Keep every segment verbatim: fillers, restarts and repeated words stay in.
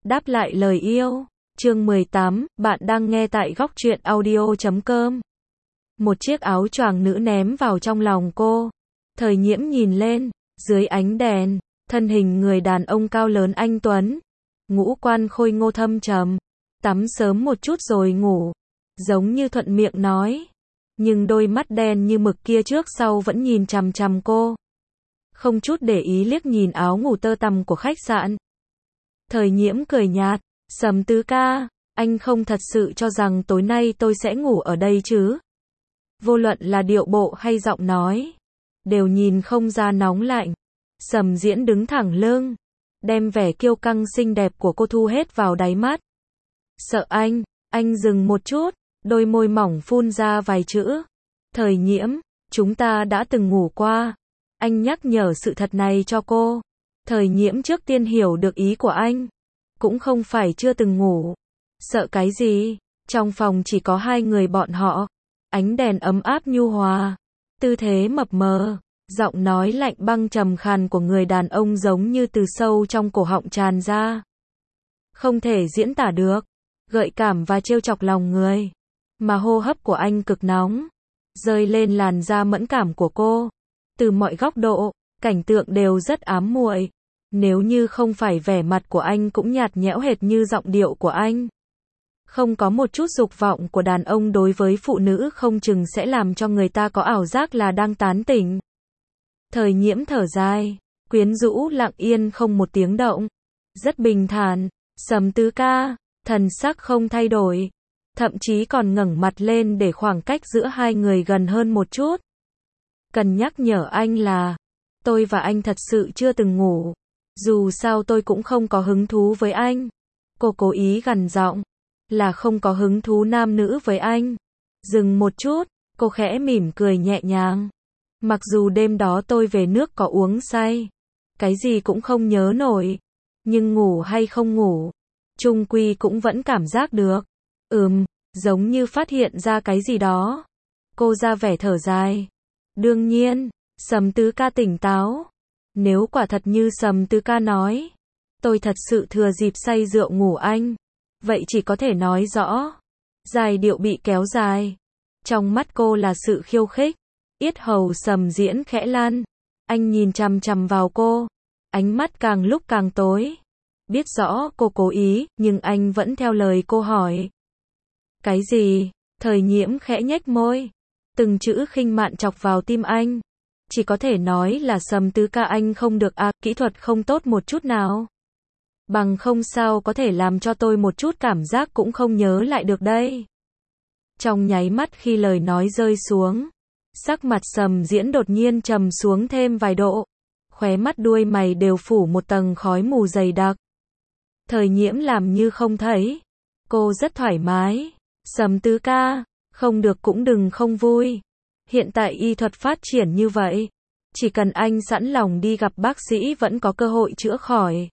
Đáp lại lời yêu. Chương mười tám, bạn đang nghe tại góc truyện audio chấm com. Một chiếc áo choàng nữ ném vào trong lòng cô. Thời Nhiễm nhìn lên, dưới ánh đèn, thân hình người đàn ông cao lớn anh tuấn, ngũ quan khôi ngô thâm trầm, tắm sớm một chút rồi ngủ, giống như thuận miệng nói, nhưng đôi mắt đen như mực kia trước sau vẫn nhìn chằm chằm cô, không chút để ý liếc nhìn áo ngủ tơ tằm của khách sạn. Thời Nhiễm cười nhạt, Sầm tứ ca, anh không thật sự cho rằng tối nay tôi sẽ ngủ ở đây chứ? Vô luận là điệu bộ hay giọng nói, đều nhìn không ra nóng lạnh. Sầm Diễn đứng thẳng lưng, đem vẻ kiêu căng xinh đẹp của cô thu hết vào đáy mắt. Sợ anh, anh dừng một chút, đôi môi mỏng phun ra vài chữ. Thời Nhiễm, chúng ta đã từng ngủ qua. Anh nhắc nhở sự thật này cho cô. Thời Nhiễm trước tiên hiểu được ý của anh. Cũng không phải chưa từng ngủ. Sợ cái gì? Trong phòng chỉ có hai người bọn họ. Ánh đèn ấm áp nhu hòa. Tư thế mập mờ. Giọng nói lạnh băng trầm khàn của người đàn ông giống như từ sâu trong cổ họng tràn ra. Không thể diễn tả được. Gợi cảm và trêu chọc lòng người. Mà hô hấp của anh cực nóng. Rơi lên làn da mẫn cảm của cô. Từ mọi góc độ, cảnh tượng đều rất ám muội. Nếu như không phải vẻ mặt của anh cũng nhạt nhẽo hệt như giọng điệu của anh. Không có một chút dục vọng của đàn ông đối với phụ nữ không chừng sẽ làm cho người ta có ảo giác là đang tán tỉnh. Thời Nhiễm thở dài, quyến rũ lặng yên không một tiếng động. Rất bình thản, Sầm tứ ca, thần sắc không thay đổi. Thậm chí còn ngẩng mặt lên để khoảng cách giữa hai người gần hơn một chút. Cần nhắc nhở anh là, tôi và anh thật sự chưa từng ngủ. Dù sao tôi cũng không có hứng thú với anh. Cô cố ý gằn giọng, là không có hứng thú nam nữ với anh. Dừng một chút, cô khẽ mỉm cười nhẹ nhàng. Mặc dù đêm đó tôi về nước có uống say, cái gì cũng không nhớ nổi, nhưng ngủ hay không ngủ, chung quy cũng vẫn cảm giác được. Ừm, giống như phát hiện ra cái gì đó. Cô ra vẻ thở dài. Đương nhiên, Sầm tứ ca tỉnh táo. Nếu quả thật như Sầm tứ ca nói, tôi thật sự thừa dịp say rượu ngủ anh, vậy chỉ có thể nói rõ. Giai điệu bị kéo dài. Trong mắt cô là sự khiêu khích. Yết hầu Sầm Diễn khẽ lan. Anh nhìn chằm chằm vào cô. Ánh mắt càng lúc càng tối. Biết rõ cô cố ý, nhưng anh vẫn theo lời cô hỏi. Cái gì? Thời Nhiễm khẽ nhếch môi. Từng chữ khinh mạn chọc vào tim anh. Chỉ có thể nói là Sầm tứ ca anh không được à, kỹ thuật không tốt một chút nào. Bằng không sao có thể làm cho tôi một chút cảm giác cũng không nhớ lại được đây. Trong nháy mắt khi lời nói rơi xuống, sắc mặt Sầm Diễn đột nhiên trầm xuống thêm vài độ. Khóe mắt đuôi mày đều phủ một tầng khói mù dày đặc. Thời Nhiễm làm như không thấy. Cô rất thoải mái. Sầm tứ ca, không được cũng đừng không vui. Hiện tại y thuật phát triển như vậy, chỉ cần anh sẵn lòng đi gặp bác sĩ vẫn có cơ hội chữa khỏi.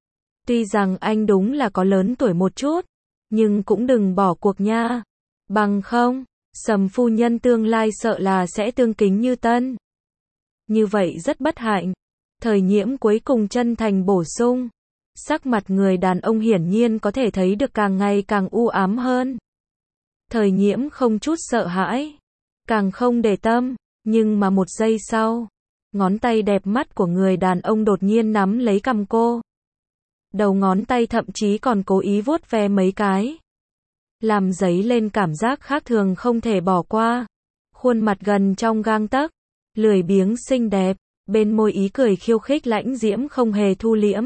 Tuy rằng anh đúng là có lớn tuổi một chút, nhưng cũng đừng bỏ cuộc nha. Bằng không, Sầm phu nhân tương lai sợ là sẽ tương kính như tân. Như vậy rất bất hạnh. Thời Nhiễm cuối cùng chân thành bổ sung. Sắc mặt người đàn ông hiển nhiên có thể thấy được càng ngày càng u ám hơn. Thời Nhiễm không chút sợ hãi, càng không để tâm, nhưng mà một giây sau, ngón tay đẹp mắt của người đàn ông đột nhiên nắm lấy cằm cô. Đầu ngón tay thậm chí còn cố ý vuốt ve mấy cái, làm dấy lên cảm giác khác thường không thể bỏ qua. Khuôn mặt gần trong gang tấc, lười biếng xinh đẹp, bên môi ý cười khiêu khích lãnh diễm không hề thu liễm.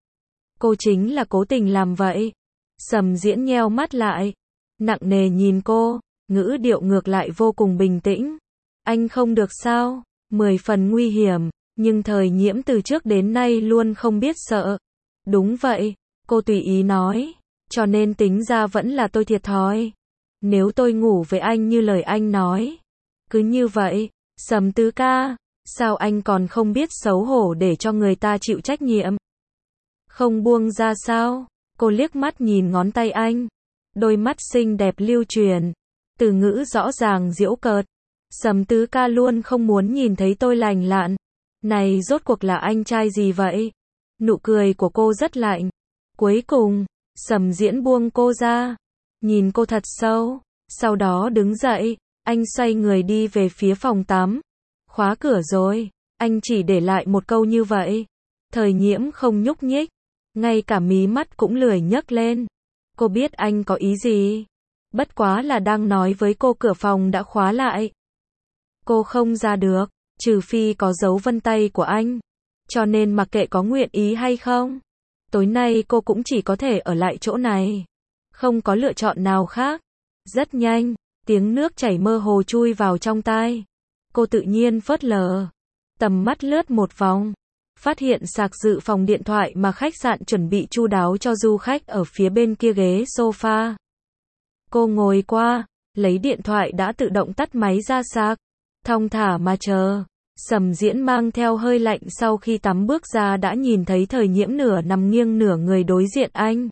Cô chính là cố tình làm vậy. Sầm Diễn nheo mắt lại, nặng nề nhìn cô, ngữ điệu ngược lại vô cùng bình tĩnh. Anh không được sao? Mười phần nguy hiểm, nhưng Thời Nhiễm từ trước đến nay luôn không biết sợ. Đúng vậy, cô tùy ý nói, cho nên tính ra vẫn là tôi thiệt thòi. Nếu tôi ngủ với anh như lời anh nói, cứ như vậy, Sầm tứ ca, sao anh còn không biết xấu hổ để cho người ta chịu trách nhiệm? Không buông ra sao? Cô liếc mắt nhìn ngón tay anh, đôi mắt xinh đẹp lưu truyền, từ ngữ rõ ràng giễu cợt. Sầm tứ ca luôn không muốn nhìn thấy tôi lành lặn. Này rốt cuộc là anh trai gì vậy? Nụ cười của cô rất lạnh. Cuối cùng, Sầm Diễn buông cô ra, nhìn cô thật sâu, sau đó đứng dậy, anh xoay người đi về phía phòng tắm. Khóa cửa rồi, anh chỉ để lại một câu như vậy. Thời Nhiễm không nhúc nhích, ngay cả mí mắt cũng lười nhấc lên. Cô biết anh có ý gì, bất quá là đang nói với cô cửa phòng đã khóa lại. Cô không ra được, trừ phi có dấu vân tay của anh. Cho nên mặc kệ có nguyện ý hay không, tối nay cô cũng chỉ có thể ở lại chỗ này. Không có lựa chọn nào khác. Rất nhanh, tiếng nước chảy mơ hồ chui vào trong tai. Cô tự nhiên phớt lờ. Tầm mắt lướt một vòng, phát hiện sạc dự phòng điện thoại mà khách sạn chuẩn bị chu đáo cho du khách ở phía bên kia ghế sofa. Cô ngồi qua, lấy điện thoại đã tự động tắt máy ra sạc, thong thả mà chờ. Sầm Diễn mang theo hơi lạnh sau khi tắm bước ra đã nhìn thấy Thời Nhiễm nửa nằm nghiêng nửa người đối diện anh.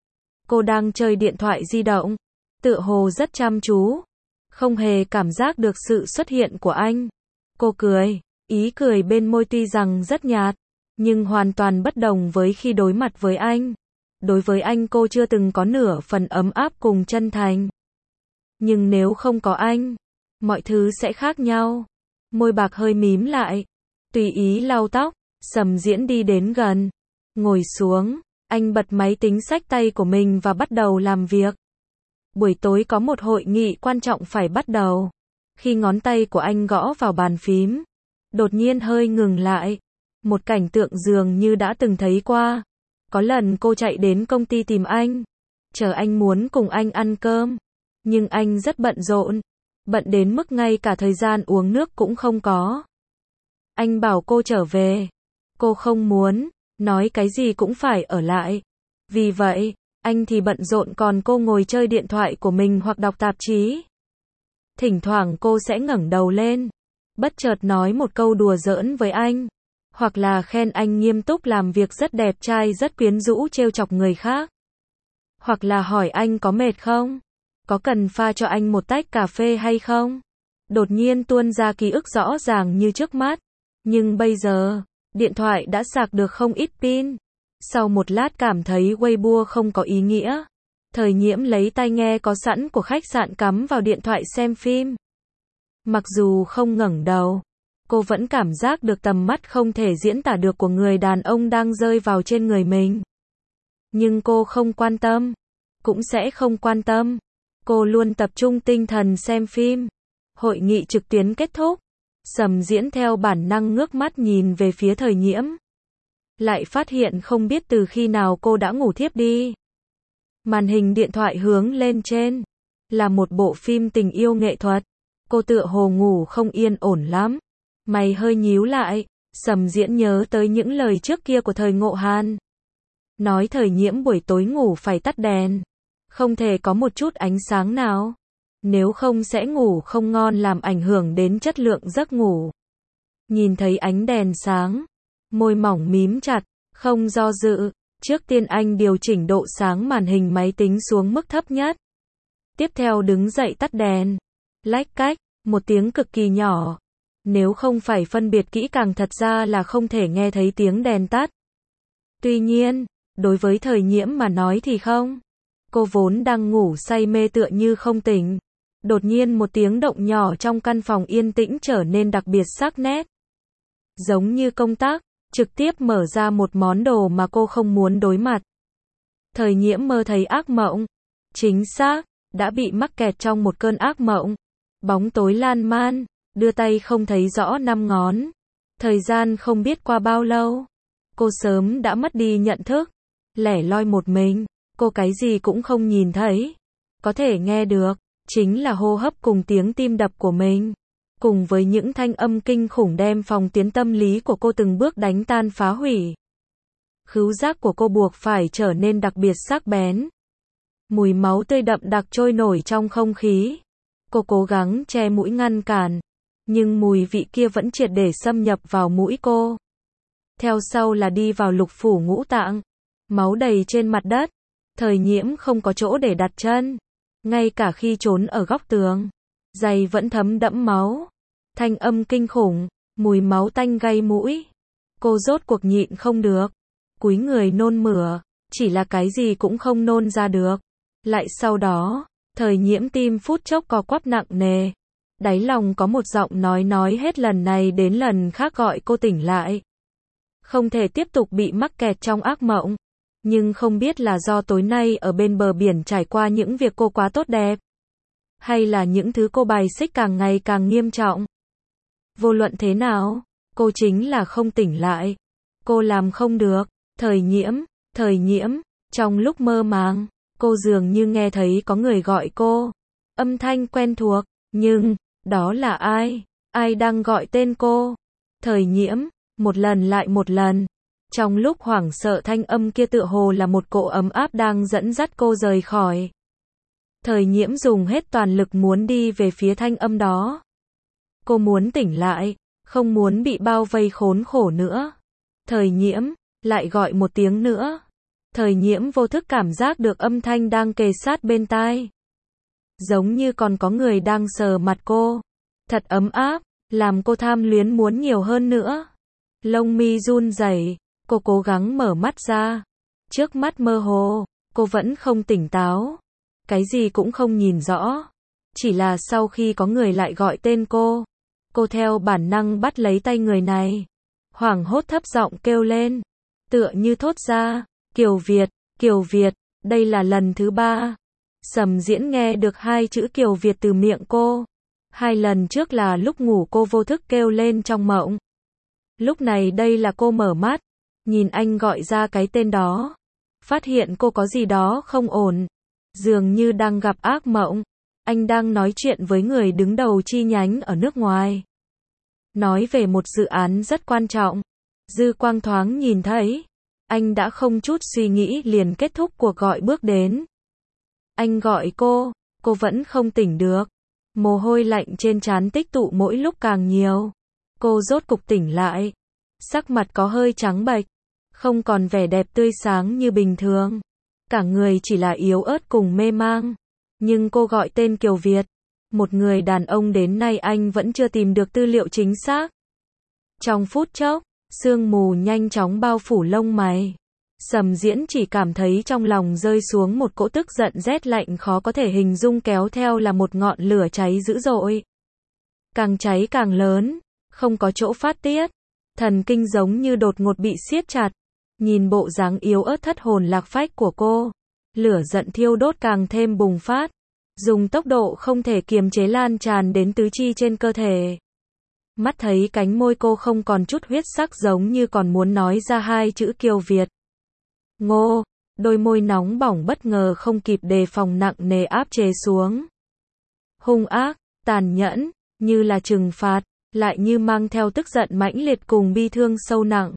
Cô đang chơi điện thoại di động, tựa hồ rất chăm chú, không hề cảm giác được sự xuất hiện của anh. Cô cười, ý cười bên môi tuy rằng rất nhạt, nhưng hoàn toàn bất đồng với khi đối mặt với anh. Đối với anh cô chưa từng có nửa phần ấm áp cùng chân thành. Nhưng nếu không có anh, mọi thứ sẽ khác nhau. Môi bạc hơi mím lại, tùy ý lau tóc. Sầm Diễn đi đến gần, ngồi xuống, anh bật máy tính xách tay của mình và bắt đầu làm việc. Buổi tối có một hội nghị quan trọng phải bắt đầu. Khi ngón tay của anh gõ vào bàn phím, đột nhiên hơi ngừng lại. Một cảnh tượng dường như đã từng thấy qua. Có lần cô chạy đến công ty tìm anh, chờ anh muốn cùng anh ăn cơm, nhưng anh rất bận rộn, bận đến mức ngay cả thời gian uống nước cũng không có. Anh bảo cô trở về, cô không muốn, nói cái gì cũng phải ở lại. Vì vậy, anh thì bận rộn còn cô ngồi chơi điện thoại của mình hoặc đọc tạp chí. Thỉnh thoảng cô sẽ ngẩng đầu lên, bất chợt nói một câu đùa giỡn với anh, hoặc là khen anh nghiêm túc làm việc rất đẹp trai rất quyến rũ trêu chọc người khác. Hoặc là hỏi anh có mệt không? Có cần pha cho anh một tách cà phê hay không? Đột nhiên tuôn ra ký ức rõ ràng như trước mắt. Nhưng bây giờ, điện thoại đã sạc được không ít pin. Sau một lát cảm thấy Weibo không có ý nghĩa. Thời Nhiễm lấy tai nghe có sẵn của khách sạn cắm vào điện thoại xem phim. Mặc dù không ngẩng đầu, cô vẫn cảm giác được tầm mắt không thể diễn tả được của người đàn ông đang rơi vào trên người mình. Nhưng cô không quan tâm, cũng sẽ không quan tâm. Cô luôn tập trung tinh thần xem phim. Hội nghị trực tuyến kết thúc. Sầm Diễn theo bản năng ngước mắt nhìn về phía Thời Nhiễm. Lại phát hiện không biết từ khi nào cô đã ngủ thiếp đi. Màn hình điện thoại hướng lên trên. Là một bộ phim tình yêu nghệ thuật. Cô tựa hồ ngủ không yên ổn lắm. Mày hơi nhíu lại. Sầm Diễn nhớ tới những lời trước kia của Thời Ngộ Hàn. Nói Thời Nhiễm buổi tối ngủ phải tắt đèn. Không thể có một chút ánh sáng nào. Nếu không sẽ ngủ không ngon làm ảnh hưởng đến chất lượng giấc ngủ. Nhìn thấy ánh đèn sáng, môi mỏng mím chặt, không do dự. Trước tiên anh điều chỉnh độ sáng màn hình máy tính xuống mức thấp nhất. Tiếp theo đứng dậy tắt đèn. Lách cách, một tiếng cực kỳ nhỏ. Nếu không phải phân biệt kỹ càng thật ra là không thể nghe thấy tiếng đèn tắt. Tuy nhiên, đối với Thời Nhiễm mà nói thì không. Cô vốn đang ngủ say mê tựa như không tỉnh. Đột nhiên một tiếng động nhỏ trong căn phòng yên tĩnh trở nên đặc biệt sắc nét. Giống như công tắc, trực tiếp mở ra một món đồ mà cô không muốn đối mặt. Thời Nhiễm mơ thấy ác mộng. Chính xác, đã bị mắc kẹt trong một cơn ác mộng. Bóng tối lan man, đưa tay không thấy rõ năm ngón. Thời gian không biết qua bao lâu. Cô sớm đã mất đi nhận thức. Lẻ loi một mình, cô cái gì cũng không nhìn thấy. Có thể nghe được, chính là hô hấp cùng tiếng tim đập của mình. Cùng với những thanh âm kinh khủng đem phòng tuyến tâm lý của cô từng bước đánh tan phá hủy. Khứu giác của cô buộc phải trở nên đặc biệt sắc bén. Mùi máu tươi đậm đặc trôi nổi trong không khí. Cô cố gắng che mũi ngăn cản. Nhưng mùi vị kia vẫn triệt để xâm nhập vào mũi cô. Theo sau là đi vào lục phủ ngũ tạng. Máu đầy trên mặt đất. Thời Nhiễm không có chỗ để đặt chân. Ngay cả khi trốn ở góc tường, giày vẫn thấm đẫm máu. Thanh âm kinh khủng, mùi máu tanh gây mũi. Cô rốt cuộc nhịn không được, cúi người nôn mửa, chỉ là cái gì cũng không nôn ra được. Lại sau đó, Thời Nhiễm tim phút chốc co quắp nặng nề. Đáy lòng có một giọng nói nói hết lần này đến lần khác gọi cô tỉnh lại. Không thể tiếp tục bị mắc kẹt trong ác mộng. Nhưng không biết là do tối nay ở bên bờ biển trải qua những việc cô quá tốt đẹp, hay là những thứ cô bài xích càng ngày càng nghiêm trọng. Vô luận thế nào, cô chính là không tỉnh lại. Cô làm không được. Thời Nhiễm, Thời Nhiễm, trong lúc mơ màng, cô dường như nghe thấy có người gọi cô. Âm thanh quen thuộc, nhưng, đó là ai? Ai đang gọi tên cô? Thời Nhiễm, một lần lại một lần. Trong lúc hoảng sợ thanh âm kia tựa hồ là một cỗ ấm áp đang dẫn dắt cô rời khỏi. Thời Nhiễm dùng hết toàn lực muốn đi về phía thanh âm đó. Cô muốn tỉnh lại, không muốn bị bao vây khốn khổ nữa. Thời Nhiễm, lại gọi một tiếng nữa. Thời Nhiễm vô thức cảm giác được âm thanh đang kề sát bên tai. Giống như còn có người đang sờ mặt cô. Thật ấm áp, làm cô tham luyến muốn nhiều hơn nữa. Lông mi run rẩy, cô cố gắng mở mắt ra. Trước mắt mơ hồ, cô vẫn không tỉnh táo. Cái gì cũng không nhìn rõ. Chỉ là sau khi có người lại gọi tên cô, cô theo bản năng bắt lấy tay người này. Hoảng hốt thấp giọng kêu lên. Tựa như thốt ra, Kiều Việt, Kiều Việt, đây là lần thứ ba. Sầm Diễn nghe được hai chữ Kiều Việt từ miệng cô. Hai lần trước là lúc ngủ cô vô thức kêu lên trong mộng. Lúc này đây là cô mở mắt, nhìn anh gọi ra cái tên đó. Phát hiện cô có gì đó không ổn. Dường như đang gặp ác mộng. Anh đang nói chuyện với người đứng đầu chi nhánh ở nước ngoài. Nói về một dự án rất quan trọng. Dư quang thoáng nhìn thấy. Anh đã không chút suy nghĩ liền kết thúc cuộc gọi bước đến. Anh gọi cô, cô vẫn không tỉnh được. Mồ hôi lạnh trên trán tích tụ mỗi lúc càng nhiều. Cô rốt cục tỉnh lại. Sắc mặt có hơi trắng bệch, không còn vẻ đẹp tươi sáng như bình thường. Cả người chỉ là yếu ớt cùng mê mang. Nhưng cô gọi tên Kiều Việt. Một người đàn ông đến nay anh vẫn chưa tìm được tư liệu chính xác. Trong phút chốc, sương mù nhanh chóng bao phủ lông mày. Sầm Diễn chỉ cảm thấy trong lòng rơi xuống một cỗ tức giận rét lạnh khó có thể hình dung, kéo theo là một ngọn lửa cháy dữ dội. Càng cháy càng lớn, không có chỗ phát tiết. Thần kinh giống như đột ngột bị siết chặt. Nhìn bộ dáng yếu ớt thất hồn lạc phách của cô, lửa giận thiêu đốt càng thêm bùng phát, dùng tốc độ không thể kiềm chế lan tràn đến tứ chi trên cơ thể. Mắt thấy cánh môi cô không còn chút huyết sắc, giống như còn muốn nói ra hai chữ Kiều Việt. Ngô, đôi môi nóng bỏng bất ngờ không kịp đề phòng nặng nề áp chế xuống. Hung ác, tàn nhẫn, như là trừng phạt, lại như mang theo tức giận mãnh liệt cùng bi thương sâu nặng.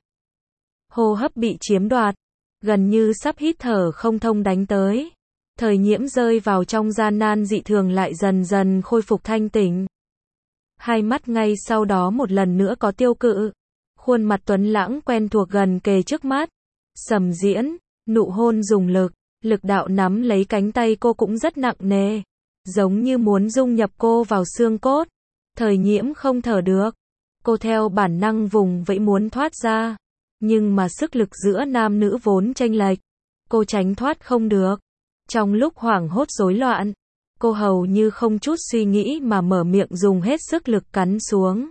Hô hấp bị chiếm đoạt, gần như sắp hít thở không thông đánh tới. Thời Nhiễm rơi vào trong gian nan dị thường lại dần dần khôi phục thanh tỉnh. Hai mắt ngay sau đó một lần nữa có tiêu cự. Khuôn mặt tuấn lãng quen thuộc gần kề trước mắt. Sầm Diễn, nụ hôn dùng lực, lực đạo nắm lấy cánh tay cô cũng rất nặng nề. Giống như muốn dung nhập cô vào xương cốt. Thời Nhiễm không thở được. Cô theo bản năng vùng vẫy muốn thoát ra. Nhưng mà sức lực giữa nam nữ vốn chênh lệch. Cô tránh thoát không được. Trong lúc hoảng hốt rối loạn, cô hầu như không chút suy nghĩ mà mở miệng dùng hết sức lực cắn xuống.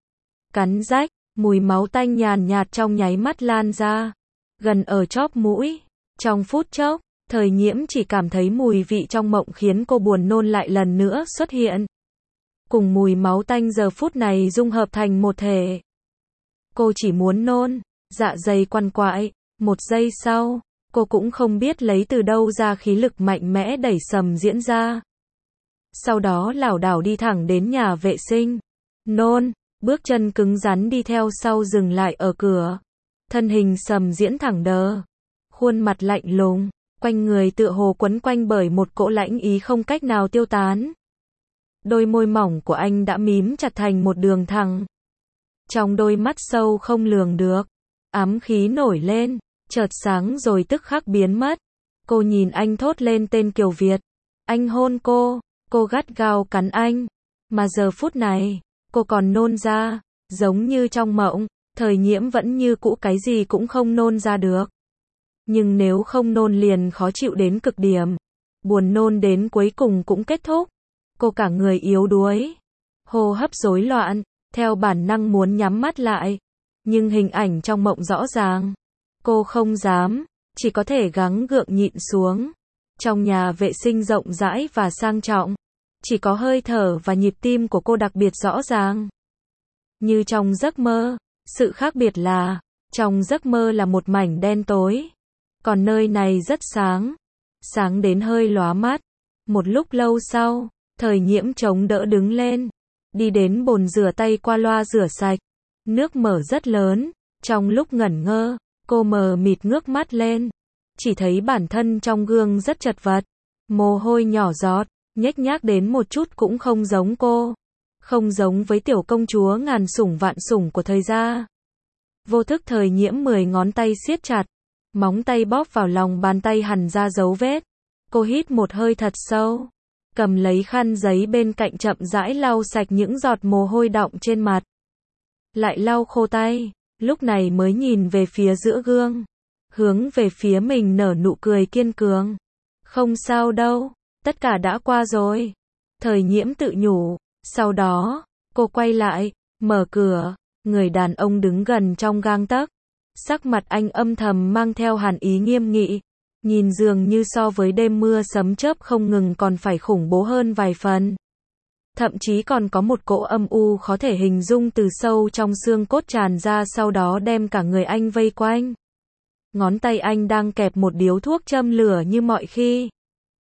Cắn rách, mùi máu tanh nhàn nhạt trong nháy mắt lan ra. Gần ở chóp mũi. Trong phút chốc, Thời Nhiễm chỉ cảm thấy mùi vị trong mộng khiến cô buồn nôn lại lần nữa xuất hiện. Cùng mùi máu tanh giờ phút này dung hợp thành một thể. Cô chỉ muốn nôn, dạ dày quằn quại. Một giây sau, cô cũng không biết lấy từ đâu ra khí lực mạnh mẽ đẩy Sầm Diễn ra. Sau đó lảo đảo đi thẳng đến nhà vệ sinh. Nôn, bước chân cứng rắn đi theo sau dừng lại ở cửa. Thân hình Sầm Diễn thẳng đờ. Khuôn mặt lạnh lùng, quanh người tựa hồ quấn quanh bởi một cỗ lãnh ý không cách nào tiêu tán. Đôi môi mỏng của anh đã mím chặt thành một đường thẳng. Trong đôi mắt sâu không lường được, ám khí nổi lên, chợt sáng rồi tức khắc biến mất. Cô nhìn anh thốt lên tên Kiều Việt. Anh hôn cô, cô gắt gao cắn anh. Mà giờ phút này, cô còn nôn ra, giống như trong mộng, Thời Nhiễm vẫn như cũ cái gì cũng không nôn ra được. Nhưng nếu không nôn liền khó chịu đến cực điểm. Buồn nôn đến cuối cùng cũng kết thúc. Cô cả người yếu đuối, hô hấp rối loạn, theo bản năng muốn nhắm mắt lại. Nhưng hình ảnh trong mộng rõ ràng. Cô không dám, chỉ có thể gắng gượng nhịn xuống. Trong nhà vệ sinh rộng rãi và sang trọng, chỉ có hơi thở và nhịp tim của cô đặc biệt rõ ràng. Như trong giấc mơ, sự khác biệt là, trong giấc mơ là một mảnh đen tối. Còn nơi này rất sáng, sáng đến hơi lóa mắt. Một lúc lâu sau, Thời Nhiễm chống đỡ đứng lên, đi đến bồn rửa tay qua loa rửa sạch. Nước mở rất lớn, trong lúc ngẩn ngơ, cô mờ mịt ngước mắt lên. Chỉ thấy bản thân trong gương rất chật vật, mồ hôi nhỏ giọt, nhếch nhác đến một chút cũng không giống cô. Không giống với tiểu công chúa ngàn sủng vạn sủng của thời gia. Vô thức Thời Nhiễm mười ngón tay siết chặt, móng tay bóp vào lòng bàn tay hằn ra dấu vết. Cô hít một hơi thật sâu, cầm lấy khăn giấy bên cạnh chậm rãi lau sạch những giọt mồ hôi đọng trên mặt. Lại lau khô tay, lúc này mới nhìn về phía giữa gương, hướng về phía mình nở nụ cười kiên cường. Không sao đâu, tất cả đã qua rồi. Thời Nhiễm tự nhủ. Sau đó, cô quay lại, mở cửa, người đàn ông đứng gần trong gang tấc. Sắc mặt anh âm thầm mang theo hàn ý nghiêm nghị, nhìn dường như so với đêm mưa sấm chớp không ngừng còn phải khủng bố hơn vài phần. Thậm chí còn có một cỗ âm u khó thể hình dung từ sâu trong xương cốt tràn ra, sau đó đem cả người anh vây quanh. Ngón tay anh đang kẹp một điếu thuốc châm lửa như mọi khi.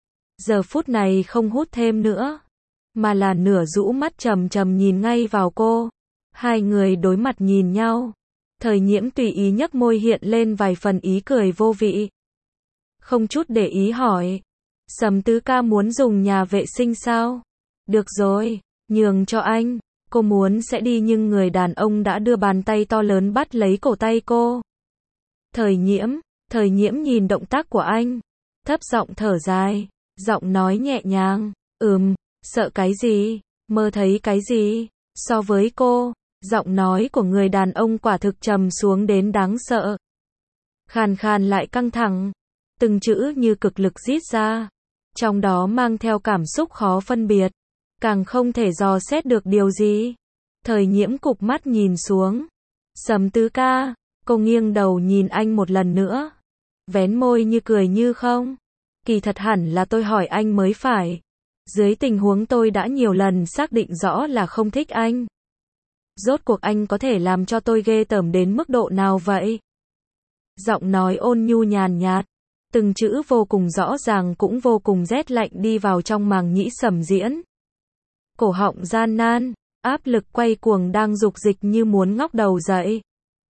Giờ phút này không hút thêm nữa, mà là nửa rũ mắt trầm trầm nhìn ngay vào cô. Hai người đối mặt nhìn nhau. Thời Nhiễm tùy ý nhếch môi, hiện lên vài phần ý cười vô vị. Không chút để ý hỏi, Sầm tứ ca muốn dùng nhà vệ sinh sao? Được rồi, nhường cho anh. Cô muốn sẽ đi nhưng người đàn ông đã đưa bàn tay to lớn bắt lấy cổ tay cô. Thời Nhiễm, Thời Nhiễm nhìn động tác của anh, thấp giọng thở dài, giọng nói nhẹ nhàng, ừm, sợ cái gì, mơ thấy cái gì. So với cô, giọng nói của người đàn ông quả thực trầm xuống đến đáng sợ. Khàn khàn lại căng thẳng, từng chữ như cực lực rít ra, trong đó mang theo cảm xúc khó phân biệt, càng không thể dò xét được điều gì. Thời Nhiễm cụp mắt nhìn xuống. Sầm tứ ca, cô nghiêng đầu nhìn anh một lần nữa, vén môi như cười như không. Kỳ thật hẳn là tôi hỏi anh mới phải. Dưới tình huống tôi đã nhiều lần xác định rõ là không thích anh. Rốt cuộc anh có thể làm cho tôi ghê tởm đến mức độ nào vậy? Giọng nói ôn nhu nhàn nhạt, từng chữ vô cùng rõ ràng cũng vô cùng rét lạnh đi vào trong màng nhĩ Sầm Diễn. Cổ họng gian nan, áp lực quay cuồng đang dục dịch như muốn ngóc đầu dậy.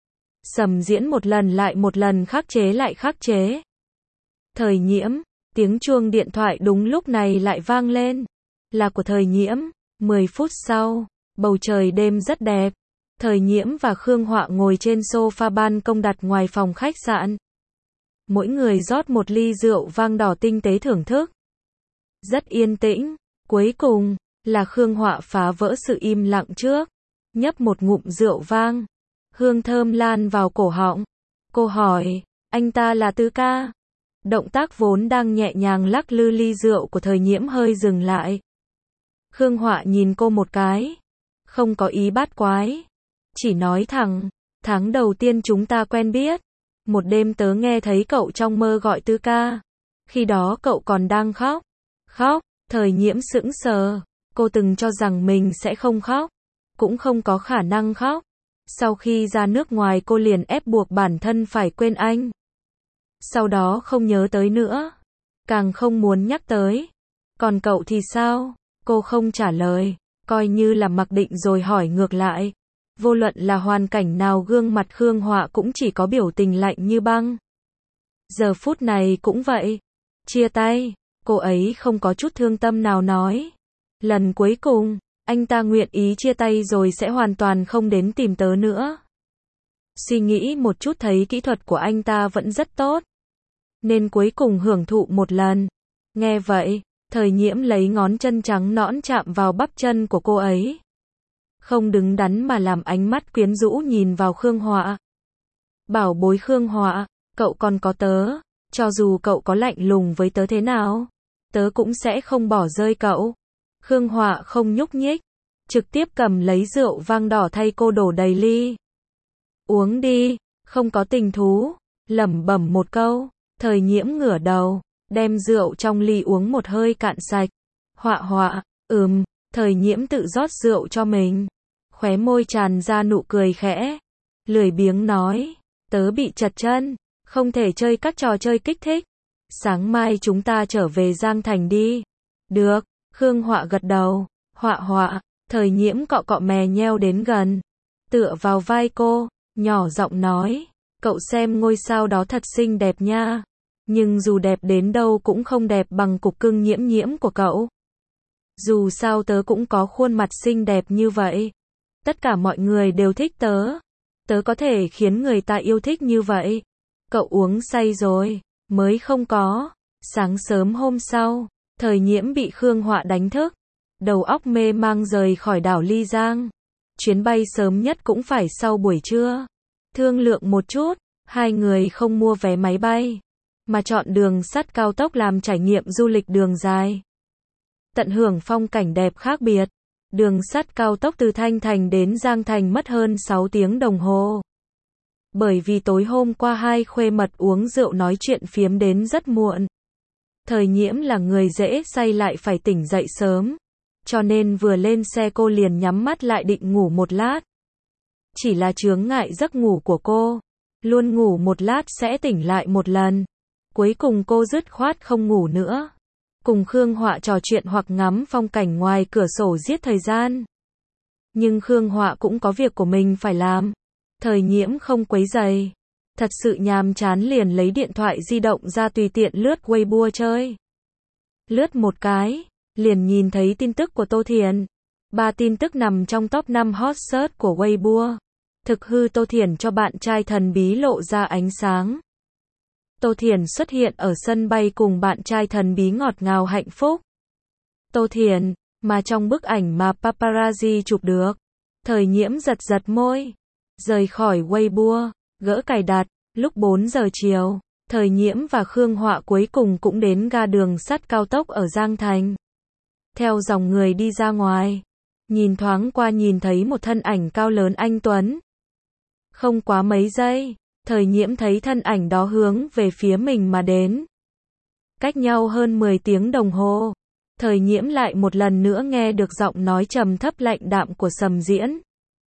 Sầm Diễn một lần lại một lần khắc chế lại khắc chế. Thời Nhiễm, tiếng chuông điện thoại đúng lúc này lại vang lên. Là của Thời Nhiễm. Mười phút sau, bầu trời đêm rất đẹp. Thời Nhiễm và Khương Họa ngồi trên sofa ban công đặt ngoài phòng khách sạn. Mỗi người rót một ly rượu vang đỏ tinh tế thưởng thức. Rất yên tĩnh. Cuối cùng, là Khương Họa phá vỡ sự im lặng trước. Nhấp một ngụm rượu vang. Hương thơm lan vào cổ họng. Cô hỏi, anh ta là tứ ca? Động tác vốn đang nhẹ nhàng lắc lư ly rượu của Thời Nhiễm hơi dừng lại. Khương Họa nhìn cô một cái, không có ý bát quái, chỉ nói thẳng, tháng đầu tiên chúng ta quen biết, một đêm tớ nghe thấy cậu trong mơ gọi tứ ca. Khi đó cậu còn đang khóc. Khóc? Thời Nhiễm sững sờ, cô từng cho rằng mình sẽ không khóc, cũng không có khả năng khóc. Sau khi ra nước ngoài cô liền ép buộc bản thân phải quên anh. Sau đó không nhớ tới nữa, càng không muốn nhắc tới. Còn cậu thì sao? Cô không trả lời, coi như là mặc định rồi hỏi ngược lại. Vô luận là hoàn cảnh nào gương mặt Khương Họa cũng chỉ có biểu tình lạnh như băng. Giờ phút này cũng vậy. Chia tay, cô ấy không có chút thương tâm nào nói. Lần cuối cùng, anh ta nguyện ý chia tay rồi sẽ hoàn toàn không đến tìm tớ nữa. Suy nghĩ một chút thấy kỹ thuật của anh ta vẫn rất tốt, nên cuối cùng hưởng thụ một lần. Nghe vậy, Thời Nhiễm lấy ngón chân trắng nõn chạm vào bắp chân của cô ấy. Không đứng đắn mà làm ánh mắt quyến rũ nhìn vào Khương Họa. Bảo bối Khương Họa, cậu còn có tớ, Cho dù cậu có lạnh lùng với tớ thế nào, tớ cũng sẽ không bỏ rơi cậu. Khương Họa không nhúc nhích, trực tiếp cầm lấy rượu vang đỏ thay cô đổ đầy ly. Uống đi, không có tình thú, lẩm bẩm một câu, Thời Nhiễm ngửa đầu, đem rượu trong ly uống một hơi cạn sạch. Họa Họa, ừm, Thời Nhiễm tự rót rượu cho mình. Khóe môi tràn ra nụ cười khẽ. Lười biếng nói, tớ bị trật chân, không thể chơi các trò chơi kích thích. Sáng mai chúng ta trở về Giang Thành đi. Được, Khương Họa gật đầu. Họa Họa, Thời Nhiễm cọ cọ mè nheo đến gần. Tựa vào vai cô, nhỏ giọng nói, cậu xem ngôi sao đó thật xinh đẹp nha. Nhưng dù đẹp đến đâu cũng không đẹp bằng cục cưng Nhiễm Nhiễm của cậu. Dù sao tớ cũng có khuôn mặt xinh đẹp như vậy. Tất cả mọi người đều thích tớ. Tớ có thể khiến người ta yêu thích như vậy. Cậu uống say rồi, mới không có. Sáng sớm hôm sau, Thời Nhiễm bị Khương Họa đánh thức. Đầu óc mê mang rời khỏi đảo Ly Giang. Chuyến bay sớm nhất cũng phải sau buổi trưa. Thương lượng một chút, hai người không mua vé máy bay, mà chọn đường sắt cao tốc làm trải nghiệm du lịch đường dài. Tận hưởng phong cảnh đẹp khác biệt. Đường sắt cao tốc từ Thanh Thành đến Giang Thành mất hơn sáu tiếng đồng hồ. Bởi vì tối hôm qua hai khuê mật uống rượu nói chuyện phiếm đến rất muộn. Thời Nhiễm là người dễ say lại phải tỉnh dậy sớm. Cho nên vừa lên xe cô liền nhắm mắt lại định ngủ một lát. Chỉ là chướng ngại giấc ngủ của cô. Luôn ngủ một lát sẽ tỉnh lại một lần. Cuối cùng cô dứt khoát không ngủ nữa. Cùng Khương Họa trò chuyện hoặc ngắm phong cảnh ngoài cửa sổ giết thời gian. Nhưng Khương Họa cũng có việc của mình phải làm. Thời Nhiễm không quấy rầy. Thật sự nhàm chán liền lấy điện thoại di động ra tùy tiện lướt Weibo chơi. Lướt một cái, liền nhìn thấy tin tức của Tô Thiền. Ba tin tức nằm trong top năm hot search của Weibo. Thực hư Tô Thiền cho bạn trai thần bí lộ ra ánh sáng. Tô Thiền xuất hiện ở sân bay cùng bạn trai thần bí ngọt ngào hạnh phúc. Tô Thiền, mà trong bức ảnh mà paparazzi chụp được. Thời Nhiễm giật giật môi. Rời khỏi Weibo, gỡ cài đặt, lúc bốn giờ chiều, Thời Nhiễm và Khương Họa cuối cùng cũng đến ga đường sắt cao tốc ở Giang Thành. Theo dòng người đi ra ngoài, nhìn thoáng qua nhìn thấy một thân ảnh cao lớn anh tuấn. Không quá mấy giây, Thời Nhiễm thấy thân ảnh đó hướng về phía mình mà đến. Cách nhau hơn mười tiếng đồng hồ, Thời Nhiễm lại một lần nữa nghe được giọng nói trầm thấp lạnh đạm của Sầm Diễn.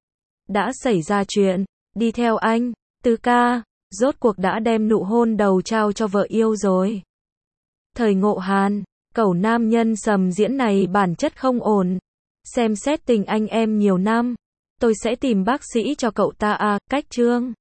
Đã xảy ra chuyện, đi theo anh, Tư ca, rốt cuộc đã đem nụ hôn đầu trao cho vợ yêu rồi. Thời Ngộ Hàn, cẩu nam nhân Sầm Diễn này bản chất không ổn. Xem xét tình anh em nhiều năm, tôi sẽ tìm bác sĩ cho cậu ta à, cách chương.